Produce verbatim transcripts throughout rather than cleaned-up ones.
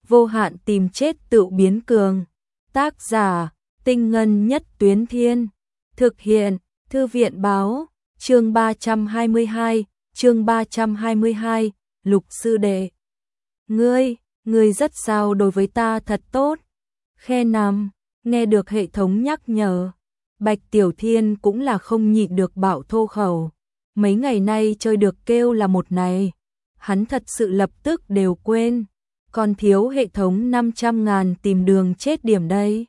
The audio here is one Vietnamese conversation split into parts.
vô hạn tìm chết tự biến cường. Tác giả, Tinh Ngân Nhất Tuyến Thiên. Thực hiện, Thư viện báo, chương ba trăm hai mươi hai, chương ba trăm hai mươi hai, Lục sư đệ. Ngươi, ngươi rất sao đối với ta thật tốt. Khe nằm, nghe được hệ thống nhắc nhở. Bạch Tiểu Thiên cũng là không nhịn được bảo thô khẩu. Mấy ngày nay chơi được kêu là một này. Hắn thật sự lập tức đều quên. Còn thiếu hệ thống năm trăm ngàn tìm đường chết điểm đây.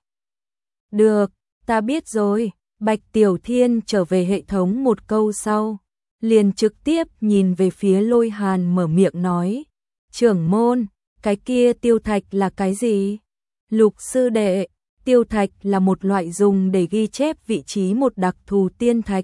Được, ta biết rồi. Bạch Tiểu Thiên trở về hệ thống một câu sau. Liền trực tiếp nhìn về phía Lôi Hàn mở miệng nói. Trưởng môn, cái kia tiêu thạch là cái gì? Lục sư đệ, tiêu thạch là một loại dùng để ghi chép vị trí một đặc thù tiên thạch.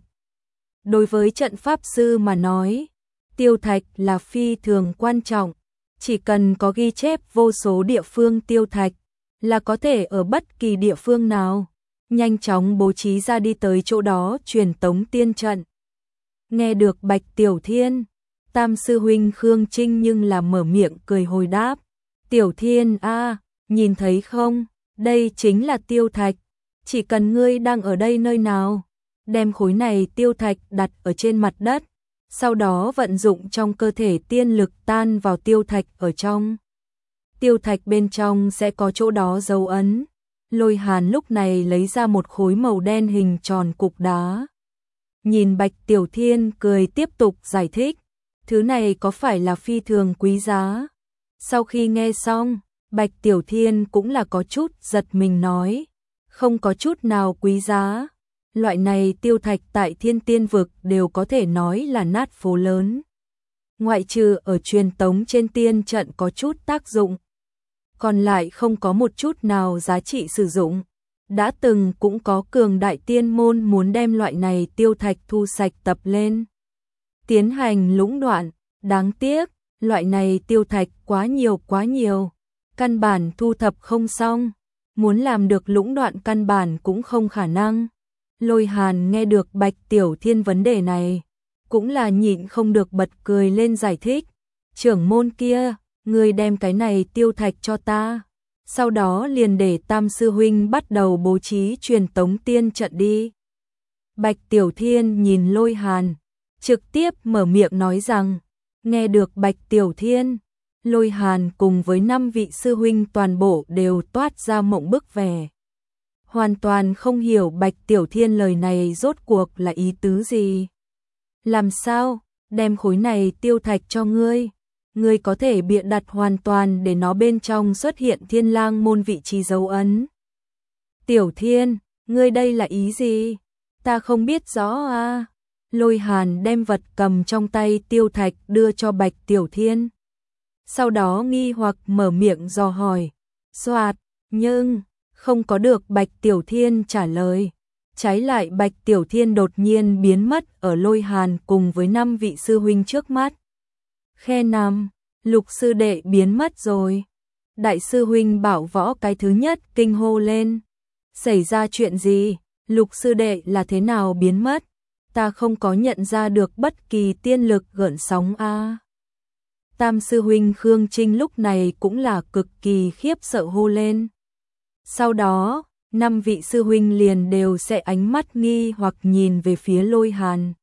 Đối với trận pháp sư mà nói, tiêu thạch là phi thường quan trọng. Chỉ cần có ghi chép vô số địa phương tiêu thạch, là có thể ở bất kỳ địa phương nào, nhanh chóng bố trí ra đi tới chỗ đó truyền tống tiên trận. Nghe được Bạch Tiểu Thiên, Tam sư huynh Khương Trinh nhưng là mở miệng cười hồi đáp. Tiểu Thiên a, nhìn thấy không, đây chính là tiêu thạch. Chỉ cần ngươi đang ở đây nơi nào, đem khối này tiêu thạch đặt ở trên mặt đất, sau đó vận dụng trong cơ thể tiên lực tan vào tiêu thạch ở trong. Tiêu thạch bên trong sẽ có chỗ đó dấu ấn. Lôi Hàn lúc này lấy ra một khối màu đen hình tròn cục đá. Nhìn Bạch Tiểu Thiên cười tiếp tục giải thích. Thứ này có phải là phi thường quý giá? Sau khi nghe xong, Bạch Tiểu Thiên cũng là có chút giật mình nói. Không có chút nào quý giá. Loại này tiêu thạch tại Thiên Tiên vực đều có thể nói là nát phố lớn. Ngoại trừ ở truyền tống trên tiên trận có chút tác dụng, còn lại không có một chút nào giá trị sử dụng. Đã từng cũng có cường đại tiên môn muốn đem loại này tiêu thạch thu sạch tập lên, tiến hành lũng đoạn. Đáng tiếc, loại này tiêu thạch quá nhiều quá nhiều, căn bản thu thập không xong. Muốn làm được lũng đoạn căn bản cũng không khả năng. Lôi Hàn nghe được Bạch Tiểu Thiên vấn đề này, cũng là nhịn không được bật cười lên giải thích. Trưởng môn kia, ngươi đem cái này tiêu thạch cho ta, sau đó liền để Tam sư huynh bắt đầu bố trí truyền tống tiên trận đi. Bạch Tiểu Thiên nhìn Lôi Hàn, trực tiếp mở miệng nói rằng. Nghe được Bạch Tiểu Thiên, Lôi Hàn cùng với năm vị sư huynh toàn bộ đều toát ra mộng bức vẻ. Hoàn toàn không hiểu Bạch Tiểu Thiên lời này rốt cuộc là ý tứ gì. Làm sao, đem khối này tiêu thạch cho ngươi, ngươi có thể bịa đặt hoàn toàn để nó bên trong xuất hiện Thiên Lang môn vị trí dấu ấn. Tiểu Thiên, ngươi đây là ý gì? Ta không biết rõ à. Lôi Hàn đem vật cầm trong tay tiêu thạch đưa cho Bạch Tiểu Thiên. Sau đó nghi hoặc mở miệng dò hỏi. Soạt, nhưng không có được Bạch Tiểu Thiên trả lời. Trái lại Bạch Tiểu Thiên đột nhiên biến mất ở Lôi Hàn cùng với năm vị sư huynh trước mắt. Khe nằm, Lục sư đệ biến mất rồi. Đại sư huynh Bảo Võ cái thứ nhất kinh hô lên. Xảy ra chuyện gì? Lục sư đệ là thế nào biến mất? Ta không có nhận ra được bất kỳ tiên lực gợn sóng a. À. Tam sư huynh Khương Trinh lúc này cũng là cực kỳ khiếp sợ hô lên. Sau đó, năm vị sư huynh liền đều sẽ ánh mắt nghi hoặc nhìn về phía Lôi Hàn.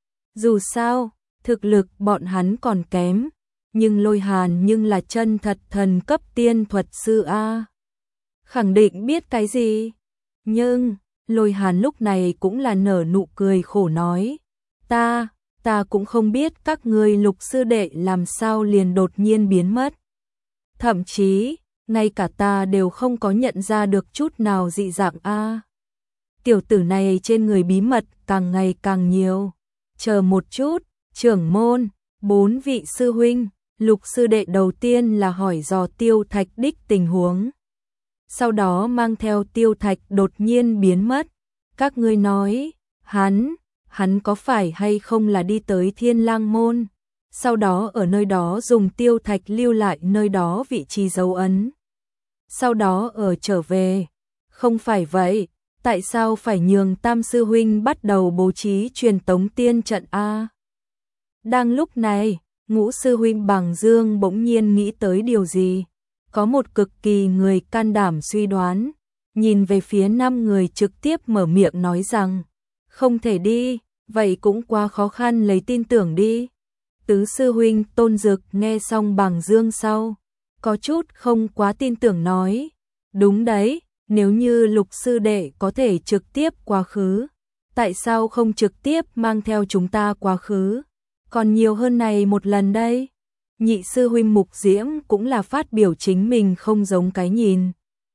Dù sao, thực lực bọn hắn còn kém, nhưng Lôi Hàn nhưng là chân thật thần cấp tiên thuật sư a. Khẳng định biết cái gì. Nhưng Lôi Hàn lúc này cũng là nở nụ cười khổ nói. Ta, ta cũng không biết các ngươi Lục sư đệ làm sao liền đột nhiên biến mất. Thậm chí, ngay cả ta đều không có nhận ra được chút nào dị dạng a. Tiểu tử này trên người bí mật càng ngày càng nhiều. Chờ một chút, trưởng môn, bốn vị sư huynh, Lục sư đệ đầu tiên là hỏi dò tiêu thạch đích tình huống. Sau đó mang theo tiêu thạch đột nhiên biến mất. Các ngươi nói, hắn, hắn có phải hay không là đi tới Thiên Lang môn, sau đó ở nơi đó dùng tiêu thạch lưu lại nơi đó vị trí dấu ấn. Sau đó ở trở về. Không phải vậy, tại sao phải nhường Tam sư huynh bắt đầu bố trí truyền tống tiên trận a? Đang lúc này, Ngũ sư huynh Bằng Dương bỗng nhiên nghĩ tới điều gì. Có một cực kỳ người can đảm suy đoán, nhìn về phía năm người trực tiếp mở miệng nói rằng, không thể đi, vậy cũng quá khó khăn lấy tin tưởng đi. Tứ sư huynh Tôn Dực nghe xong Bàng Dương sau, có chút không quá tin tưởng nói, đúng đấy, nếu như Lục sư đệ có thể trực tiếp quá khứ, tại sao không trực tiếp mang theo chúng ta quá khứ, còn nhiều hơn này một lần đây. Nhị sư huynh Mục Diễm cũng là phát biểu chính mình không giống cái nhìn.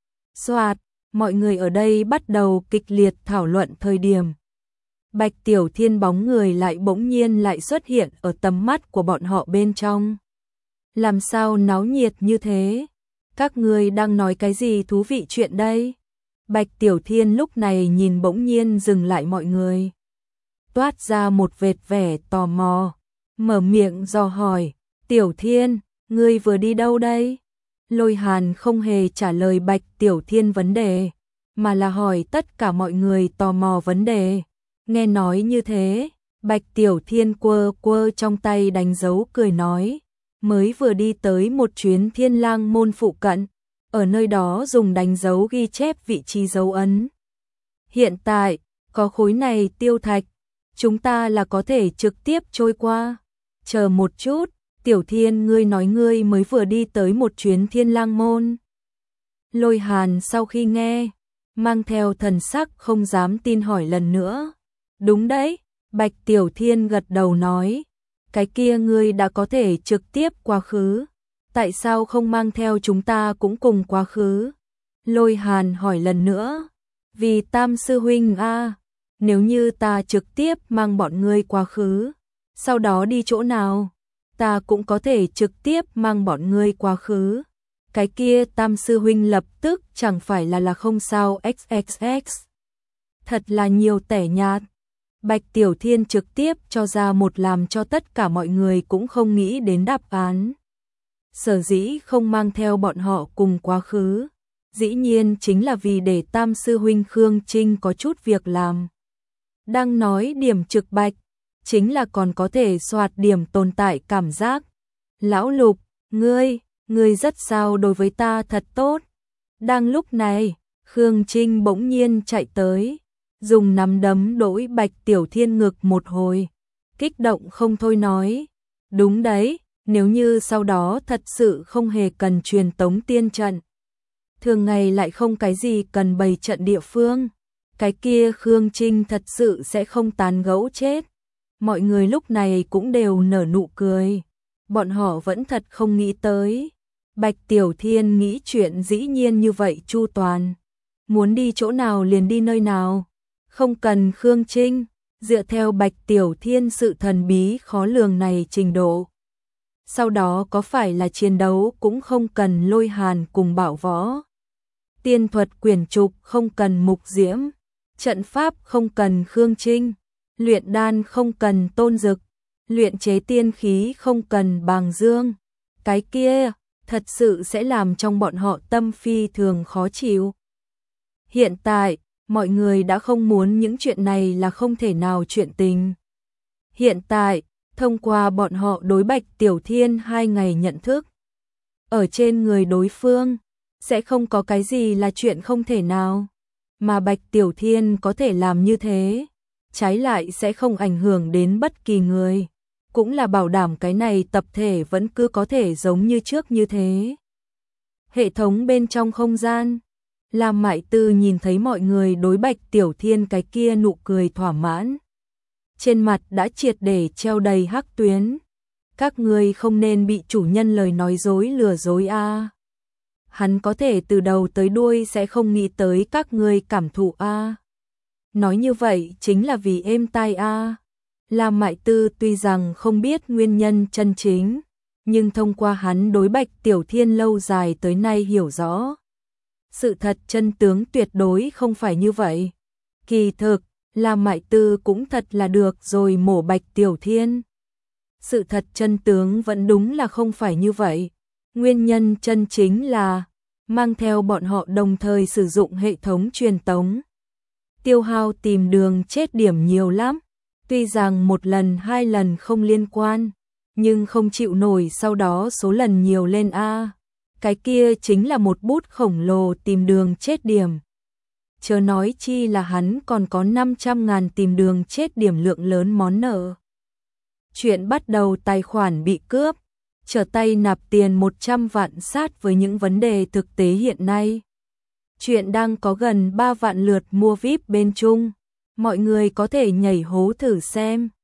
Soạt, mọi người ở đây bắt đầu kịch liệt thảo luận thời điểm. Bạch Tiểu Thiên bóng người lại bỗng nhiên lại xuất hiện ở tầm mắt của bọn họ bên trong. Làm sao náo nhiệt như thế? Các người đang nói cái gì thú vị chuyện đây? Bạch Tiểu Thiên lúc này nhìn bỗng nhiên dừng lại mọi người. Toát ra một vệt vẻ tò mò, mở miệng dò hỏi, Tiểu Thiên, ngươi vừa đi đâu đây? Lôi Hàn không hề trả lời Bạch Tiểu Thiên vấn đề, mà là hỏi tất cả mọi người tò mò vấn đề. Nghe nói như thế, Bạch Tiểu Thiên quơ quơ trong tay đánh dấu cười nói, mới vừa đi tới một chuyến Thiên Lang môn phụ cận, ở nơi đó dùng đánh dấu ghi chép vị trí dấu ấn. Hiện tại, có khối này tiêu thạch, chúng ta là có thể trực tiếp trôi qua. Chờ một chút, Tiểu Thiên ngươi nói ngươi mới vừa đi tới một chuyến Thiên Lang môn. Lôi Hàn sau khi nghe, mang theo thần sắc không dám tin hỏi lần nữa. Đúng đấy, Bạch Tiểu Thiên gật đầu nói, cái kia ngươi đã có thể trực tiếp quá khứ, tại sao không mang theo chúng ta cũng cùng quá khứ? Lôi Hàn hỏi lần nữa, vì Tam sư huynh a, nếu như ta trực tiếp mang bọn ngươi quá khứ, sau đó đi chỗ nào, ta cũng có thể trực tiếp mang bọn ngươi quá khứ. Cái kia Tam sư huynh lập tức chẳng phải là là không sao xxx. Thật là nhiều tẻ nhạt. Bạch Tiểu Thiên trực tiếp cho ra một làm cho tất cả mọi người cũng không nghĩ đến đáp án. Sở dĩ không mang theo bọn họ cùng quá khứ, dĩ nhiên chính là vì để Tam sư huynh Khương Trinh có chút việc làm. Đang nói điểm trực bạch, chính là còn có thể soạt điểm tồn tại cảm giác. Lão Lục, ngươi, ngươi rất sao đối với ta thật tốt. Đang lúc này, Khương Trinh bỗng nhiên chạy tới, dùng nắm đấm đỗi Bạch Tiểu Thiên ngực một hồi, kích động không thôi nói, đúng đấy, nếu như sau đó thật sự không hề cần truyền tống tiên trận, thường ngày lại không cái gì cần bày trận địa phương, cái kia Khương Trinh thật sự sẽ không tán gẫu chết. Mọi người lúc này cũng đều nở nụ cười, bọn họ vẫn thật không nghĩ tới. Bạch Tiểu Thiên nghĩ chuyện dĩ nhiên như vậy chu toàn, muốn đi chỗ nào liền đi nơi nào, không cần Khương Trinh, dựa theo Bạch Tiểu Thiên sự thần bí khó lường này trình độ. Sau đó có phải là chiến đấu cũng không cần Lôi Hàn cùng Bảo Võ. Tiên thuật quyển trục không cần Mục Diễm, trận pháp không cần Khương Trinh, luyện đan không cần Tôn Dực, luyện chế tiên khí không cần Bàng Dương. Cái kia, thật sự sẽ làm trong bọn họ tâm phi thường khó chịu. Hiện tại, mọi người đã không muốn những chuyện này là không thể nào chuyện tình. Hiện tại, thông qua bọn họ đối Bạch Tiểu Thiên hai ngày nhận thức, ở trên người đối phương, sẽ không có cái gì là chuyện không thể nào. Mà Bạch Tiểu Thiên có thể làm như thế, trái lại sẽ không ảnh hưởng đến bất kỳ người, cũng là bảo đảm cái này tập thể vẫn cứ có thể giống như trước như thế. Hệ thống bên trong không gian, Lam Mại Tư nhìn thấy mọi người đối Bạch Tiểu Thiên cái kia nụ cười thỏa mãn. Trên mặt đã triệt để treo đầy hắc tuyến. Các ngươi không nên bị chủ nhân lời nói dối lừa dối a. À. Hắn có thể từ đầu tới đuôi sẽ không nghĩ tới các ngươi cảm thụ a. À. Nói như vậy chính là vì êm tai a. À. Lam Mại Tư tuy rằng không biết nguyên nhân chân chính, nhưng thông qua hắn đối Bạch Tiểu Thiên lâu dài tới nay hiểu rõ. Sự thật chân tướng tuyệt đối không phải như vậy. Kỳ thực, Lam Mại Tư cũng thật là được rồi mổ Bạch Tiểu Thiên. Sự thật chân tướng vẫn đúng là không phải như vậy. Nguyên nhân chân chính là mang theo bọn họ đồng thời sử dụng hệ thống truyền tống. Tiêu hao tìm đường chết điểm nhiều lắm. Tuy rằng một lần hai lần không liên quan, nhưng không chịu nổi sau đó số lần nhiều lên a. cái kia chính là một bút khổng lồ tìm đường chết điểm. Chớ nói chi là hắn còn có năm trăm ngàn tìm đường chết điểm lượng lớn món nợ. Chuyện bắt đầu tài khoản bị cướp, trở tay nạp tiền một trăm vạn sát với những vấn đề thực tế hiện nay. Chuyện đang có gần ba vạn lượt mua vi ai pi bên Trung, mọi người có thể nhảy hố thử xem.